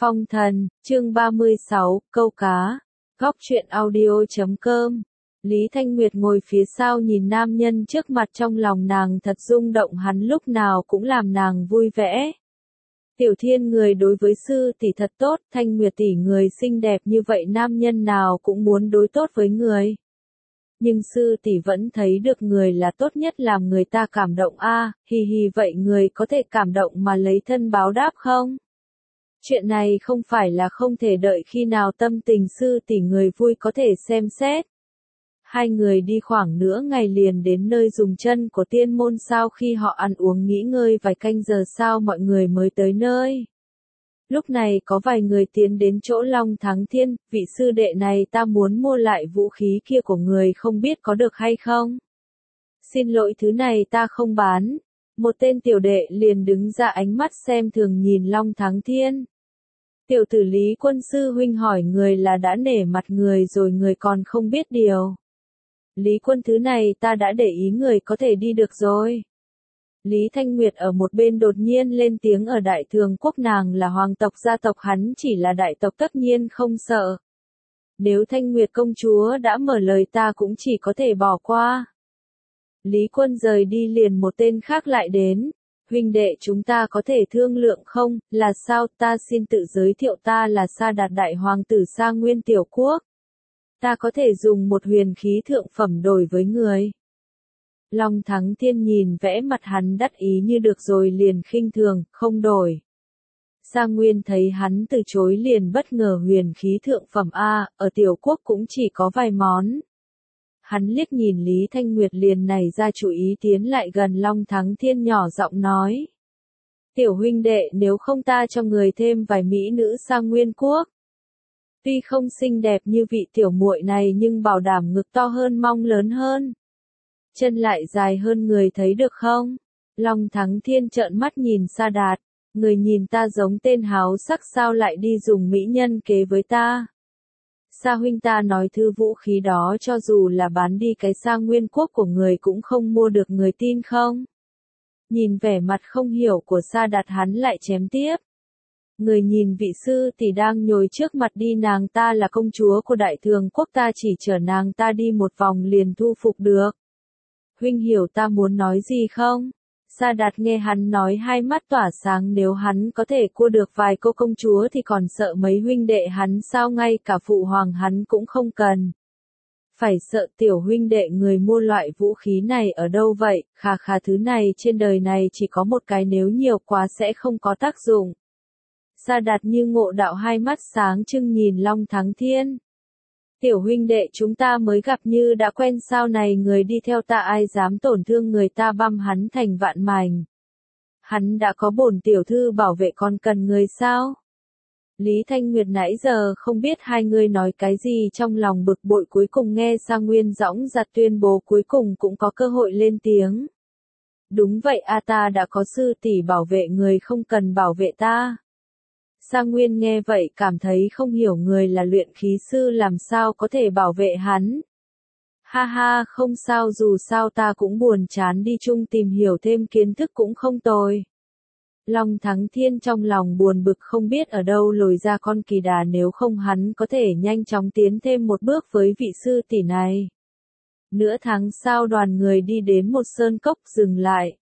Phong thần, chương 36, câu cá. Góc truyện audio.com. Lý Thanh Nguyệt ngồi phía sau nhìn nam nhân trước mặt, trong lòng nàng thật rung động, hắn lúc nào cũng làm nàng vui vẻ. Tiểu Thiên người đối với sư tỷ thật tốt, Thanh Nguyệt tỷ người xinh đẹp như vậy, nam nhân nào cũng muốn đối tốt với người. Nhưng sư tỷ vẫn thấy được người là tốt nhất, làm người ta cảm động a. Hì hì, vậy người có thể cảm động mà lấy thân báo đáp không? Chuyện này không phải là không thể đợi khi nào tâm tình sư tỷ người vui có thể xem xét. Hai người đi khoảng nửa ngày liền đến nơi dùng chân của tiên môn, sau khi họ ăn uống nghỉ ngơi vài canh giờ sau mọi người mới tới nơi. Lúc này có vài người tiến đến chỗ Long Thắng Thiên, vị sư đệ này ta muốn mua lại vũ khí kia của người, không biết có được hay không? Xin lỗi, thứ này ta không bán. Một tên tiểu đệ liền đứng ra, ánh mắt xem thường nhìn Long Thắng Thiên. Tiểu tử Lý Quân sư huynh hỏi người là đã nể mặt người rồi, người còn không biết điều. Lý Quân, thứ này ta đã để ý, người có thể đi được rồi. Lý Thanh Nguyệt ở một bên đột nhiên lên tiếng, ở Đại Thường Quốc nàng là hoàng tộc gia tộc, hắn chỉ là đại tộc tất nhiên không sợ. Nếu Thanh Nguyệt công chúa đã mở lời ta cũng chỉ có thể bỏ qua. Lý Quân rời đi liền một tên khác lại đến. Huynh đệ, chúng ta có thể thương lượng không? Là sao? Ta xin tự giới thiệu, ta là Sa Đạt đại hoàng tử Sa Nguyên tiểu quốc. Ta có thể dùng một huyền khí thượng phẩm đổi với người. Long Thắng Thiên nhìn vẽ mặt hắn đắc ý như được rồi liền khinh thường, không đổi. Sa Nguyên thấy hắn từ chối liền bất ngờ, huyền khí thượng phẩm a, ở tiểu quốc cũng chỉ có vài món. Hắn liếc nhìn Lý Thanh Nguyệt liền nảy ra chủ ý, tiến lại gần Long Thắng Thiên nhỏ giọng nói. Tiểu huynh đệ, nếu không ta cho người thêm vài mỹ nữ sang Nguyên Quốc. Tuy không xinh đẹp như vị tiểu muội này nhưng bảo đảm ngực to hơn, mông lớn hơn. Chân lại dài hơn, người thấy được không? Long Thắng Thiên trợn mắt nhìn Sa Đạt. Người nhìn ta giống tên háo sắc sao lại đi dùng mỹ nhân kế với ta? Sa huynh, ta nói thứ vũ khí đó cho dù là bán đi cái Sa Nguyên Quốc của người cũng không mua được, người tin không? Nhìn vẻ mặt không hiểu của Sa Đạt, hắn lại chém tiếp. Người nhìn vị sư tỷ đang nhồi trước mặt đi, nàng ta là công chúa của Đại Thường Quốc, ta chỉ chở nàng ta đi một vòng liền thu phục được. Huynh hiểu ta muốn nói gì không? Sa Đạt nghe hắn nói hai mắt tỏa sáng, nếu hắn có thể cua được vài cô công chúa thì còn sợ mấy huynh đệ hắn sao, ngay cả phụ hoàng hắn cũng không cần. Phải sợ. Tiểu huynh đệ, người mua loại vũ khí này ở đâu vậy? Khà, thứ này trên đời này chỉ có một cái, nếu nhiều quá sẽ không có tác dụng. Sa Đạt như ngộ đạo, hai mắt sáng trưng nhìn Long Thắng Thiên. Tiểu huynh đệ, chúng ta mới gặp như đã quen sao, này người đi theo ta ai dám tổn thương người ta, băm hắn thành vạn mảnh. Hắn đã có bổn tiểu thư bảo vệ, còn cần người sao? Lý Thanh Nguyệt nãy giờ không biết hai người nói cái gì, trong lòng bực bội, cuối cùng nghe Sa Nguyên dõng dạc tuyên bố, cuối cùng cũng có cơ hội lên tiếng. Đúng vậy a, ta đã có sư tỷ bảo vệ, người không cần bảo vệ ta. Sa Nguyên nghe vậy cảm thấy không hiểu, người là luyện khí sư làm sao có thể bảo vệ hắn. Ha ha, không sao, dù sao ta cũng buồn chán, đi chung tìm hiểu thêm kiến thức cũng không tồi. Long Thắng Thiên trong lòng buồn bực, không biết ở đâu lồi ra con kỳ đà, nếu không hắn có thể nhanh chóng tiến thêm một bước với vị sư tỷ này. Nửa tháng sau đoàn người đi đến một sơn cốc dừng lại.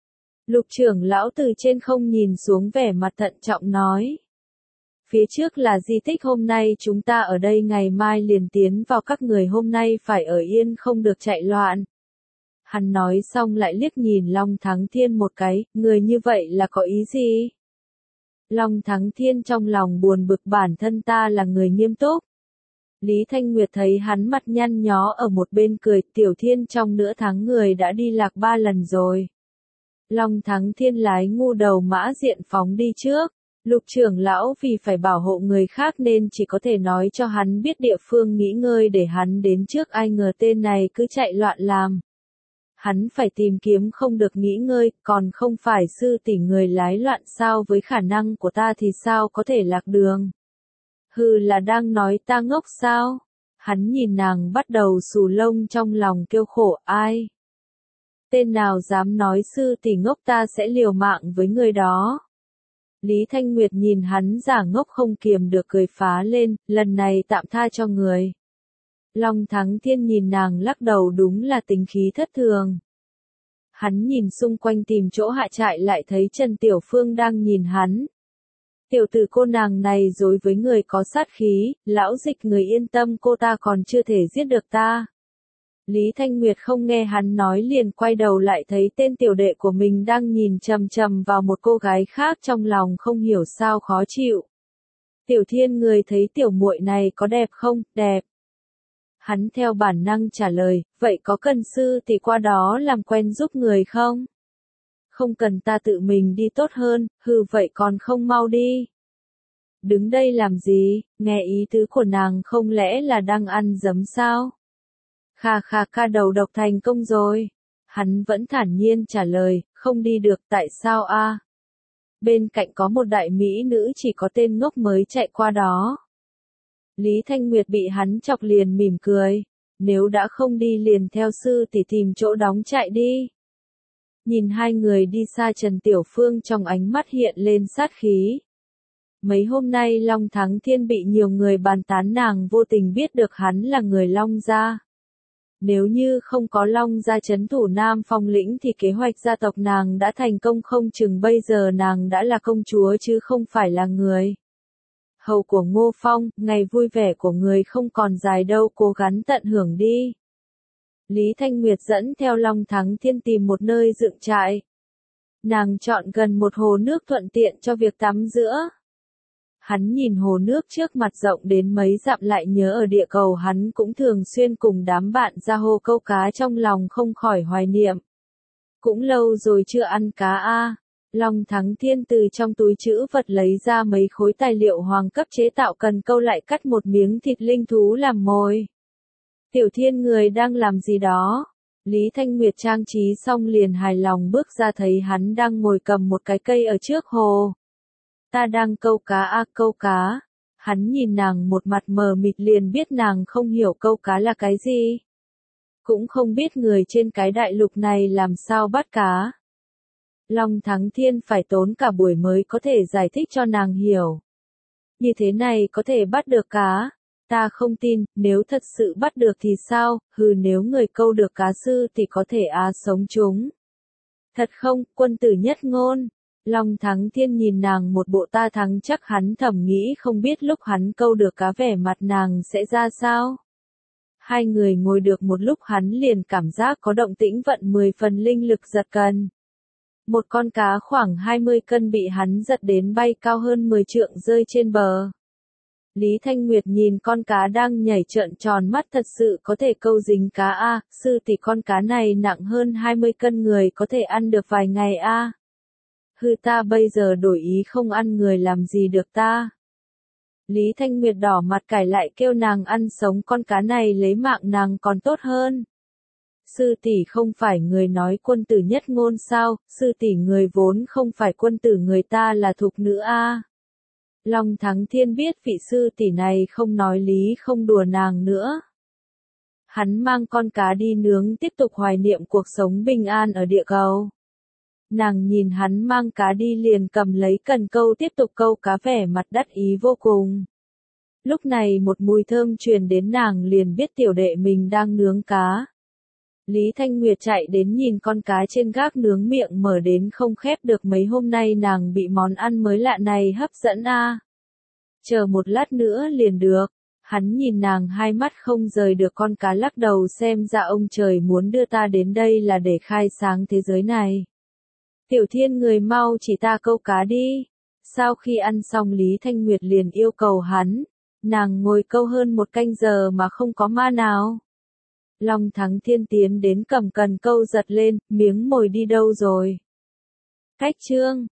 Lục trưởng lão từ trên không nhìn xuống, vẻ mặt thận trọng nói. Phía trước là di tích, hôm nay chúng ta ở đây, ngày mai liền tiến vào, các người hôm nay phải ở yên không được chạy loạn. Hắn nói xong lại liếc nhìn Long Thắng Thiên một cái, người như vậy là có ý gì? Long Thắng Thiên trong lòng buồn bực, bản thân ta là người nghiêm túc. Lý Thanh Nguyệt thấy hắn mặt nhăn nhó ở một bên cười, Tiểu Thiên trong nửa tháng người đã đi lạc 3 lần rồi. Long Thắng Thiên lái ngu đầu mã diện phóng đi trước. Lục trưởng lão vì phải bảo hộ người khác nên chỉ có thể nói cho hắn biết địa phương nghỉ ngơi để hắn đến trước, ai ngờ tên này cứ chạy loạn làm. Hắn phải tìm kiếm không được nghỉ ngơi, còn không phải sư tỷ người lái loạn sao, với khả năng của ta thì sao có thể lạc đường. Hừ, là đang nói ta ngốc sao? Hắn nhìn nàng bắt đầu xù lông, trong lòng kêu khổ, ai? Tên nào dám nói sư tỷ ngốc, ta sẽ liều mạng với người đó. Lý Thanh Nguyệt nhìn hắn giả ngốc không kiềm được cười phá lên, lần này tạm tha cho người. Long Thắng Thiên nhìn nàng lắc đầu đúng là tính khí thất thường. Hắn nhìn xung quanh tìm chỗ hạ trại lại thấy Trần Tiểu Phương đang nhìn hắn. Tiểu tử cô nàng này dối với người có sát khí, lão dịch người yên tâm cô ta còn chưa thể giết được ta. Lý Thanh Nguyệt không nghe hắn nói liền quay đầu lại thấy tên tiểu đệ của mình đang nhìn chằm chằm vào một cô gái khác trong lòng không hiểu sao khó chịu. Tiểu Thiên người thấy tiểu muội này có đẹp không? Đẹp. Hắn theo bản năng trả lời, vậy có cần sư thì qua đó làm quen giúp người không? Không cần ta tự mình đi tốt hơn, hừ vậy còn không mau đi. Đứng đây làm gì, nghe ý tứ của nàng không lẽ là đang ăn dấm sao? Kha kha ca đầu độc thành công rồi. Hắn vẫn thản nhiên trả lời, không đi được tại sao a? Bên cạnh có một đại mỹ nữ chỉ có tên ngốc mới chạy qua đó. Lý Thanh Nguyệt bị hắn chọc liền mỉm cười. Nếu đã không đi liền theo sư thì tìm chỗ đóng chạy đi. Nhìn hai người đi xa Trần Tiểu Phương trong ánh mắt hiện lên sát khí. Mấy hôm nay Long Thắng Thiên bị nhiều người bàn tán nàng vô tình biết được hắn là người Long gia. Nếu như không có Long gia trấn thủ Nam Phong lĩnh thì kế hoạch gia tộc nàng đã thành công không chừng bây giờ nàng đã là công chúa chứ không phải là người hầu của Ngô Phong, ngày vui vẻ của người không còn dài đâu cố gắng tận hưởng đi. Lý Thanh Nguyệt dẫn theo Long Thắng Thiên tìm một nơi dựng trại. Nàng chọn gần một hồ nước thuận tiện cho việc tắm rửa. Hắn nhìn hồ nước trước mặt rộng đến mấy dặm lại nhớ ở địa cầu hắn cũng thường xuyên cùng đám bạn ra hồ câu cá trong lòng không khỏi hoài niệm. Cũng lâu rồi chưa ăn cá a. Long Thắng Thiên từ trong túi trữ vật lấy ra mấy khối tài liệu hoàng cấp chế tạo cần câu lại cắt một miếng thịt linh thú làm mồi. Tiểu Thiên người đang làm gì đó? Lý Thanh Nguyệt trang trí xong liền hài lòng bước ra thấy hắn đang ngồi cầm một cái cây ở trước hồ. Ta đang câu cá a câu cá. Hắn nhìn nàng một mặt mờ mịt liền biết nàng không hiểu câu cá là cái gì. Cũng không biết người trên cái đại lục này làm sao bắt cá. Long Thắng Thiên phải tốn cả buổi mới có thể giải thích cho nàng hiểu. Như thế này có thể bắt được cá. Ta không tin, nếu thật sự bắt được thì sao, nếu người câu được cá sư thì có thể sống chúng. Thật không, quân tử nhất ngôn. Long Thắng Thiên nhìn nàng một bộ ta thắng chắc hắn thầm nghĩ không biết lúc hắn câu được cá vẻ mặt nàng sẽ ra sao. Hai người ngồi được một lúc hắn liền cảm giác có động tĩnh vận 10 phần linh lực giật cần. Một con cá khoảng 20 cân bị hắn giật đến bay cao hơn 10 trượng rơi trên bờ. Lý Thanh Nguyệt nhìn con cá đang nhảy trợn tròn mắt thật sự có thể câu dính cá a, sư tỷ con cá này nặng hơn 20 cân người có thể ăn được vài ngày a. Ta bây giờ đổi ý không ăn người làm gì được ta. Lý Thanh Nguyệt đỏ mặt cãi lại kêu nàng ăn sống con cá này lấy mạng nàng còn tốt hơn. Sư tỷ không phải người nói quân tử nhất ngôn sao, sư tỷ người vốn không phải quân tử người ta là thục nữ a. Long Thắng Thiên biết vị sư tỷ này không nói lý không đùa nàng nữa. Hắn mang con cá đi nướng tiếp tục hoài niệm cuộc sống bình an ở địa cầu. Nàng nhìn hắn mang cá đi liền cầm lấy cần câu tiếp tục câu cá vẻ mặt đắc ý vô cùng. Lúc này một mùi thơm truyền đến nàng liền biết tiểu đệ mình đang nướng cá. Lý Thanh Nguyệt chạy đến nhìn con cá trên gác nướng miệng mở đến không khép được mấy hôm nay nàng bị món ăn mới lạ này hấp dẫn a. Chờ một lát nữa liền được. Hắn nhìn nàng hai mắt không rời được con cá lắc đầu xem ra ông trời muốn đưa ta đến đây là để khai sáng thế giới này. Tiểu Thiên người mau chỉ ta câu cá đi. Sau khi ăn xong Lý Thanh Nguyệt liền yêu cầu hắn. Nàng ngồi câu hơn một canh giờ mà không có ma nào. Long Thắng Thiên tiến đến cầm cần câu giật lên, miếng mồi đi đâu rồi? Cách chương